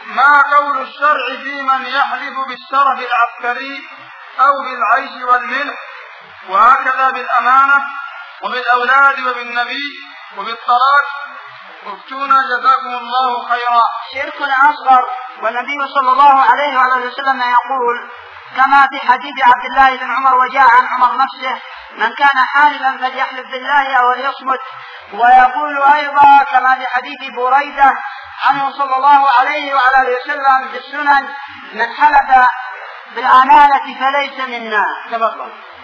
ما قول الشرع في من يحلف بالشرف العسكري أو بالعيش والملح، وهكذا بالأمانة وبالأولاد وبالنبي وبالطلاق؟ افتونا جزاكم الله خيرا. شرك أصغر، والنبي صلى الله عليه وآله وسلم يقول كما في حديث عبد الله بن عمر وجاء عن عمر نفسه: من كان حالفا فليحلف بالله أو ليصمت. ويقول أيضا كما في حديث بريدة عنه صلى الله عليه وآله وسلم في السنن: من حلف بالأمانة فليس منا.